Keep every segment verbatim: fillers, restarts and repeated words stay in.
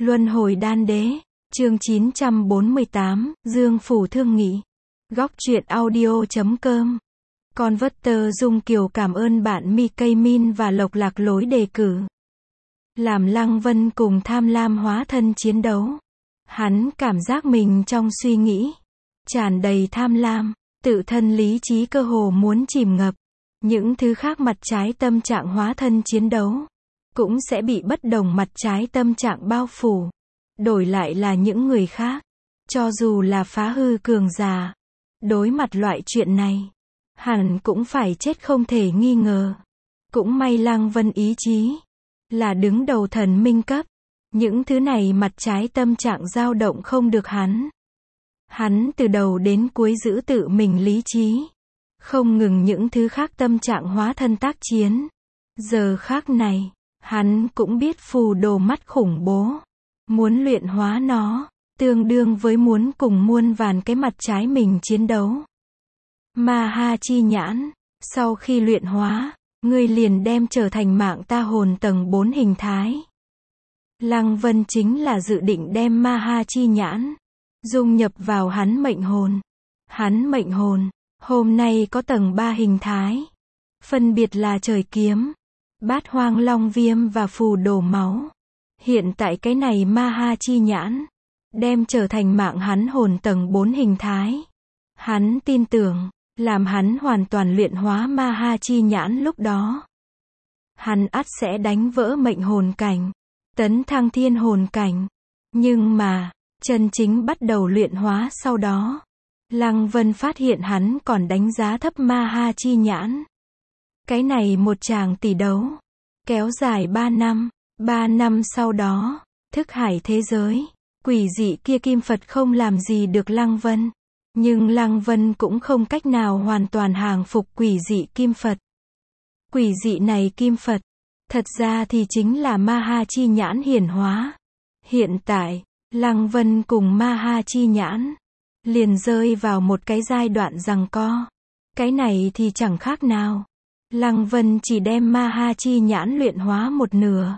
Luân hồi đan đế, chương chín trăm bốn mươi tám, Dương Phủ Thương Nghị. Góc truyện audio chấm com. Converter Dung Kiều cảm ơn bạn mi cây min và Lộc Lạc lối đề cử. Làm Lăng Vân cùng tham lam hóa thân chiến đấu. Hắn cảm giác mình trong suy nghĩ tràn đầy tham lam, tự thân lý trí cơ hồ muốn chìm ngập. Những thứ khác mặt trái tâm trạng hóa thân chiến đấu cũng sẽ bị bất đồng mặt trái tâm trạng bao phủ. Đổi lại là những người khác, cho dù là phá hư cường giả, đối mặt loại chuyện này, hẳn cũng phải chết không thể nghi ngờ. Cũng may Lăng Vân ý chí là đứng đầu thần minh cấp, những thứ này mặt trái tâm trạng dao động không được hắn. Hắn từ đầu đến cuối giữ tự mình lý trí, không ngừng những thứ khác tâm trạng hóa thân tác chiến. Giờ khác này, hắn cũng biết phù đồ mắt khủng bố. Muốn luyện hóa nó, tương đương với muốn cùng muôn vàn cái mặt trái mình chiến đấu. Ma Ha Chi Nhãn, sau khi luyện hóa, ngươi liền đem trở thành mạng ta hồn tầng bốn hình thái. Lăng Vân chính là dự định đem Ma Ha Chi Nhãn dung nhập vào hắn mệnh hồn. Hắn mệnh hồn hôm nay có tầng ba hình thái, phân biệt là trời kiếm, bát hoang long viêm và phù đồ máu. Hiện tại cái này Ma Ha Chi Nhãn đem trở thành mạng hắn hồn tầng bốn hình thái. Hắn tin tưởng, làm hắn hoàn toàn luyện hóa Ma Ha Chi Nhãn lúc đó, hắn ắt sẽ đánh vỡ mệnh hồn cảnh, tấn thăng thiên hồn cảnh. Nhưng mà, chân chính bắt đầu luyện hóa sau đó, Lăng Vân phát hiện hắn còn đánh giá thấp Ma Ha Chi Nhãn. Cái này một tràng tỷ đấu, kéo dài ba năm. Ba năm sau đó, thức hải thế giới, quỷ dị kia Kim Phật không làm gì được Lăng Vân. Nhưng Lăng Vân cũng không cách nào hoàn toàn hàng phục quỷ dị Kim Phật. Quỷ dị này Kim Phật, thật ra thì chính là Ma Ha Chi Nhãn hiển hóa. Hiện tại, Lăng Vân cùng Ma Ha Chi Nhãn liền rơi vào một cái giai đoạn giằng co. Cái này thì chẳng khác nào, Lăng Vân chỉ đem Ma Ha Chi Nhãn luyện hóa một nửa.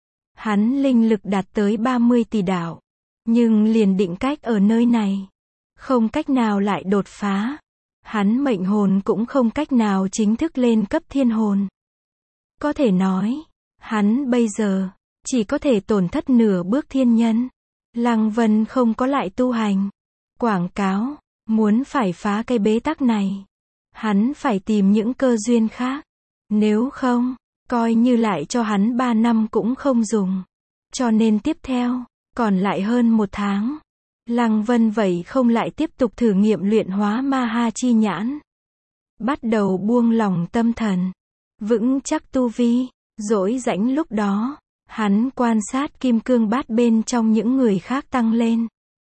Hắn linh lực đạt tới ba mươi tỷ đạo, nhưng liền định cách ở nơi này, không cách nào lại đột phá. Hắn mệnh hồn cũng không cách nào chính thức lên cấp thiên hồn. Có thể nói, hắn bây giờ chỉ có thể tổn thất nửa bước thiên nhân. Lăng Vân không có lại tu hành, quảng cáo, muốn phải phá cái bế tắc này, hắn phải tìm những cơ duyên khác. Nếu không, coi như lại cho hắn ba năm cũng không dùng. Cho nên tiếp theo, còn lại hơn một tháng, Lăng Vân vậy không lại tiếp tục thử nghiệm luyện hóa Ma Ha Chi Nhãn. Bắt đầu buông lỏng tâm thần, vững chắc tu vi, dỗi rãnh lúc đó, hắn quan sát kim cương bát bên trong những người khác tăng lên.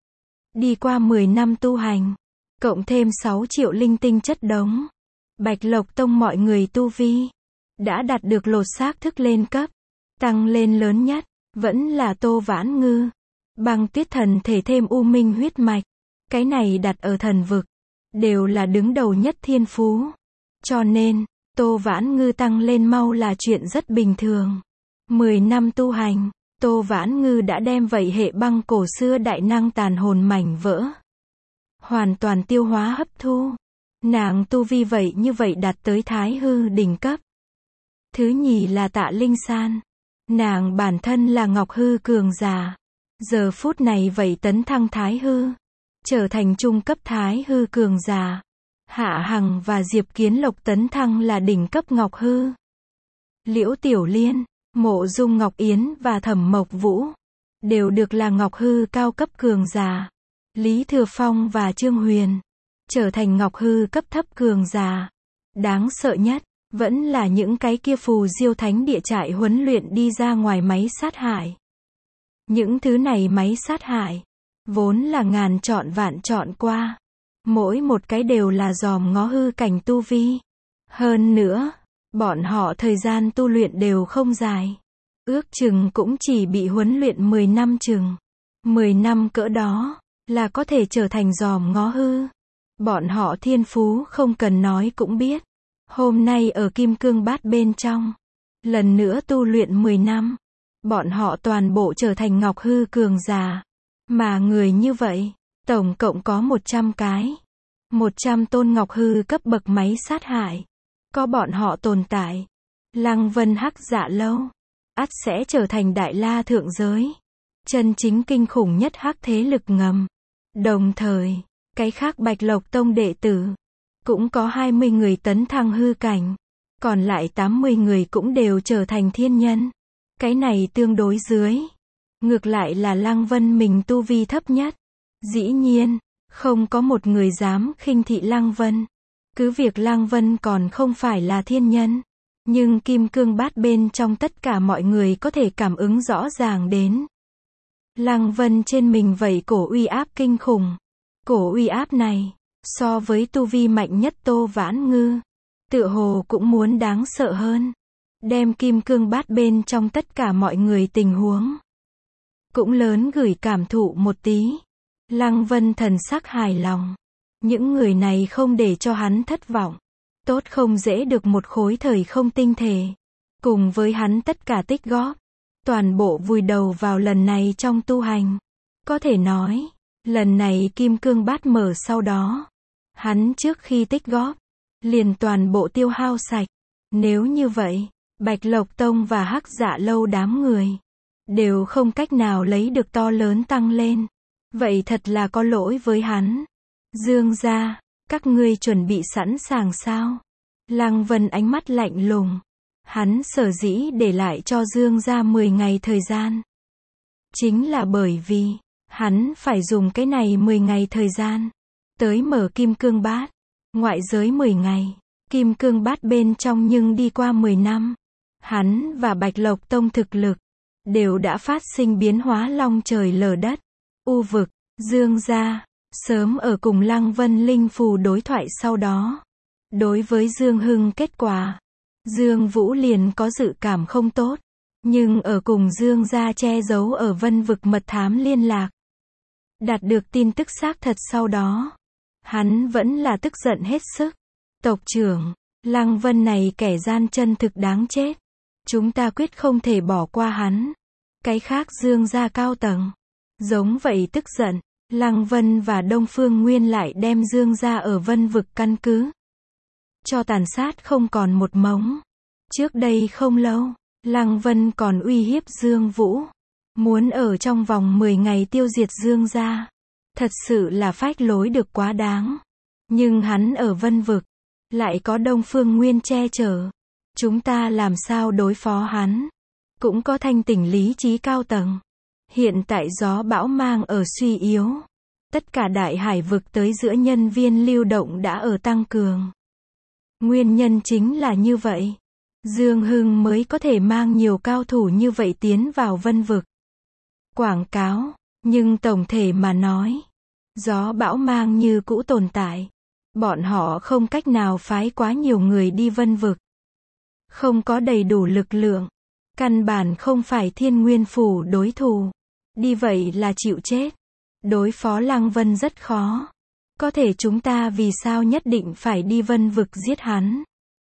Đi qua mười năm tu hành, cộng thêm sáu triệu linh tinh chất đống, Bạch Lộc Tông mọi người tu vi đã đạt được lột xác thức lên cấp. Tăng lên lớn nhất vẫn là Tô Vãn Ngư, Băng Tuyết thần thể thêm U Minh huyết mạch. Cái này đặt ở thần vực, đều là đứng đầu nhất thiên phú. Cho nên, Tô Vãn Ngư tăng lên mau là chuyện rất bình thường. Mười năm tu hành, Tô Vãn Ngư đã đem vậy hệ băng cổ xưa đại năng tàn hồn mảnh vỡ hoàn toàn tiêu hóa hấp thu. Nàng tu vi vậy như vậy đạt tới Thái Hư đỉnh cấp. Thứ nhì là Tạ Linh San. Nàng bản thân là Ngọc Hư cường giả. Giờ phút này vậy tấn thăng Thái Hư, trở thành trung cấp Thái Hư cường giả. Hạ Hằng và Diệp Kiến Lộc tấn thăng là đỉnh cấp Ngọc Hư. Liễu Tiểu Liên, Mộ Dung Ngọc Yến và Thẩm Mộc Vũ đều được là Ngọc Hư cao cấp cường giả. Lý Thừa Phong và Trương Huyền trở thành Ngọc Hư cấp thấp cường giả. Đáng sợ nhất vẫn là những cái kia phù diêu thánh địa trại huấn luyện đi ra ngoài máy sát hại. Những thứ này máy sát hại vốn là ngàn chọn vạn chọn qua, mỗi một cái đều là dòm ngó hư cảnh tu vi. Hơn nữa, bọn họ thời gian tu luyện đều không dài, ước chừng cũng chỉ bị huấn luyện mười năm chừng. mười năm cỡ đó là có thể trở thành dòm ngó hư. Bọn họ thiên phú không cần nói cũng biết. Hôm nay ở Kim Cương Bát bên trong, lần nữa tu luyện mười năm, Bọn họ toàn bộ trở thành Ngọc Hư cường giả. Mà người như vậy, tổng cộng có một trăm cái. một trăm tôn Ngọc Hư cấp bậc máy sát hại. Có bọn họ tồn tại. Lăng Vân Hắc Dạ Lâu, ắt sẽ trở thành đại la thượng giới. Chân chính kinh khủng nhất hắc thế lực ngầm. Đồng thời, cái khác Bạch Lộc Tông đệ tử, cũng có hai mươi người tấn thăng hư cảnh. Còn lại tám mươi người cũng đều trở thành thiên nhân. Cái này tương đối dưới. Ngược lại là Lăng Vân mình tu vi thấp nhất. Dĩ nhiên, không có một người dám khinh thị Lăng Vân. Cứ việc Lăng Vân còn không phải là thiên nhân. Nhưng kim cương bát bên trong tất cả mọi người có thể cảm ứng rõ ràng đến. Lăng Vân trên mình vẩy cổ uy áp kinh khủng. Cổ uy áp này, so với tu vi mạnh nhất Tô Vãn Ngư, tựa hồ cũng muốn đáng sợ hơn. Đem kim cương bát bên trong tất cả mọi người tình huống. Cũng lớn gửi cảm thụ một tí. Lăng Vân thần sắc hài lòng. Những người này không để cho hắn thất vọng. Tốt không dễ được một khối thời không tinh thể. Cùng với hắn tất cả tích góp. Toàn bộ vùi đầu vào lần này trong tu hành. Có thể nói, lần này kim cương bát mở sau đó. Hắn trước khi tích góp, liền toàn bộ tiêu hao sạch. Nếu như vậy, Bạch Lộc Tông và Hắc Dạ Lâu đám người, đều không cách nào lấy được to lớn tăng lên. Vậy thật là có lỗi với hắn. Dương gia, các ngươi chuẩn bị sẵn sàng sao? Lăng Vân ánh mắt lạnh lùng. Hắn sở dĩ để lại cho Dương gia mười ngày thời gian. Chính là bởi vì, hắn phải dùng cái này mười ngày thời gian. Tới mở kim cương bát. Ngoại giới mười ngày. Kim cương bát bên trong nhưng đi qua mười năm. Hắn và Bạch Lộc Tông thực lực, đều đã phát sinh biến hóa long trời lở đất. U vực, Dương gia, sớm ở cùng Lăng Vân Linh Phù đối thoại sau đó. Đối với Dương Hưng kết quả, Dương Vũ liền có dự cảm không tốt. Nhưng ở cùng Dương gia che giấu ở Vân vực mật thám liên lạc. Đạt được tin tức xác thật sau đó. Hắn vẫn là tức giận hết sức. Tộc trưởng, Lăng Vân này kẻ gian chân thực đáng chết. Chúng ta quyết không thể bỏ qua hắn. Cái khác Dương gia cao tầng, giống vậy tức giận. Lăng Vân và Đông Phương Nguyên lại đem Dương gia ở Vân vực căn cứ cho tàn sát không còn một mống. Trước đây không lâu, Lăng Vân còn uy hiếp Dương Vũ, muốn ở trong vòng mười ngày tiêu diệt Dương gia. Thật sự là phách lối được quá đáng. Nhưng hắn ở Vân vực, lại có Đông Phương Nguyên che chở. Chúng ta làm sao đối phó hắn? Cũng có thanh tỉnh lý trí cao tầng. Hiện tại gió bão mang ở suy yếu. Tất cả đại hải vực tới giữa nhân viên lưu động đã ở tăng cường. Nguyên nhân chính là như vậy. Dương Hưng mới có thể mang nhiều cao thủ như vậy tiến vào Vân vực. Quảng cáo, nhưng tổng thể mà nói, gió bão mang như cũ tồn tại. Bọn họ không cách nào phái quá nhiều người đi Vân vực. Không có đầy đủ lực lượng. Căn bản không phải Thiên Nguyên Phủ đối thủ. Đi vậy là chịu chết. Đối phó Lăng Vân rất khó. Có thể chúng ta vì sao nhất định phải đi Vân vực giết hắn?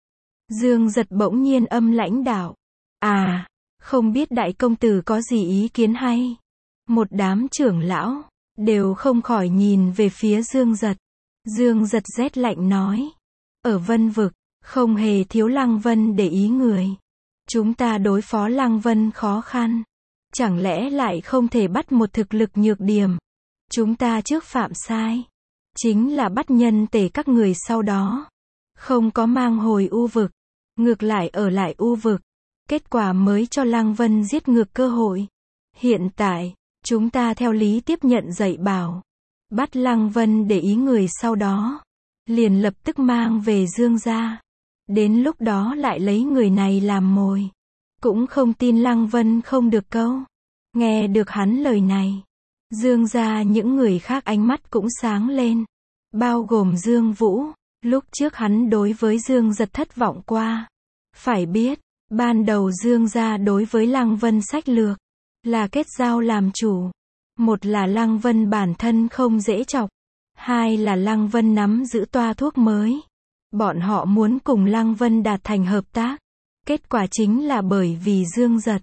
Dương Giật bỗng nhiên âm lãnh đạo. À, không biết đại công tử có gì ý kiến hay? Một đám trưởng lão, đều không khỏi nhìn về phía Dương Giật. Dương Giật rét lạnh nói. Ở Vân vực, không hề thiếu Lăng Vân để ý người. Chúng ta đối phó Lăng Vân khó khăn. Chẳng lẽ lại không thể bắt một thực lực nhược điểm? Chúng ta trước phạm sai. Chính là bắt nhân tể các người sau đó. Không có mang hồi U vực. Ngược lại ở lại U vực. Kết quả mới cho Lăng Vân giết ngược cơ hội. Hiện tại, chúng ta theo lý tiếp nhận dạy bảo. Bắt Lăng Vân để ý người sau đó. Liền lập tức mang về Dương gia. Đến lúc đó lại lấy người này làm mồi. Cũng không tin Lăng Vân không được câu. Nghe được hắn lời này. Dương gia những người khác ánh mắt cũng sáng lên. Bao gồm Dương Vũ. Lúc trước hắn đối với Dương Giật thất vọng qua. Phải biết, ban đầu Dương gia đối với Lăng Vân sách lược. Là kết giao làm chủ. Một là Lăng Vân bản thân không dễ chọc. Hai là Lăng Vân nắm giữ toa thuốc mới. Bọn họ muốn cùng Lăng Vân đạt thành hợp tác. Kết quả chính là bởi vì Dương Giật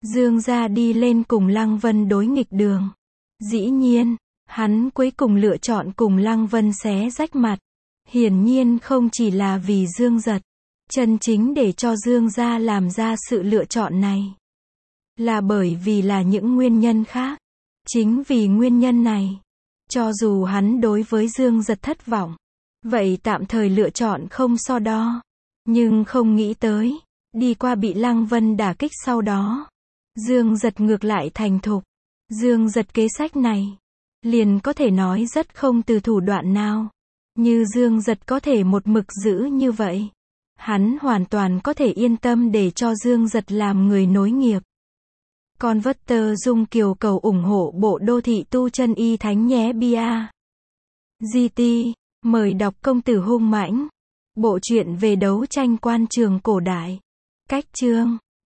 Dương gia đi lên cùng Lăng Vân đối nghịch đường. Dĩ nhiên, hắn cuối cùng lựa chọn cùng Lăng Vân xé rách mặt. Hiển nhiên không chỉ là vì Dương Giật. Chân chính để cho Dương gia làm ra sự lựa chọn này. Là bởi vì là những nguyên nhân khác. Chính vì nguyên nhân này. Cho dù hắn đối với Dương Giật thất vọng. Vậy tạm thời lựa chọn không so đo. Nhưng không nghĩ tới. Đi qua bị Lăng Vân đả kích sau đó. Dương Giật ngược lại thành thục. Dương Giật kế sách này. Liền có thể nói rất không từ thủ đoạn nào. Như Dương Giật có thể một mực giữ như vậy. Hắn hoàn toàn có thể yên tâm để cho Dương Giật làm người nối nghiệp. Converter Dung Kiều cầu ủng hộ bộ đô thị tu chân y thánh nhé bia. giê tê, mời đọc Công tử hung mãnh. Bộ truyện về đấu tranh quan trường cổ đại. Cách chương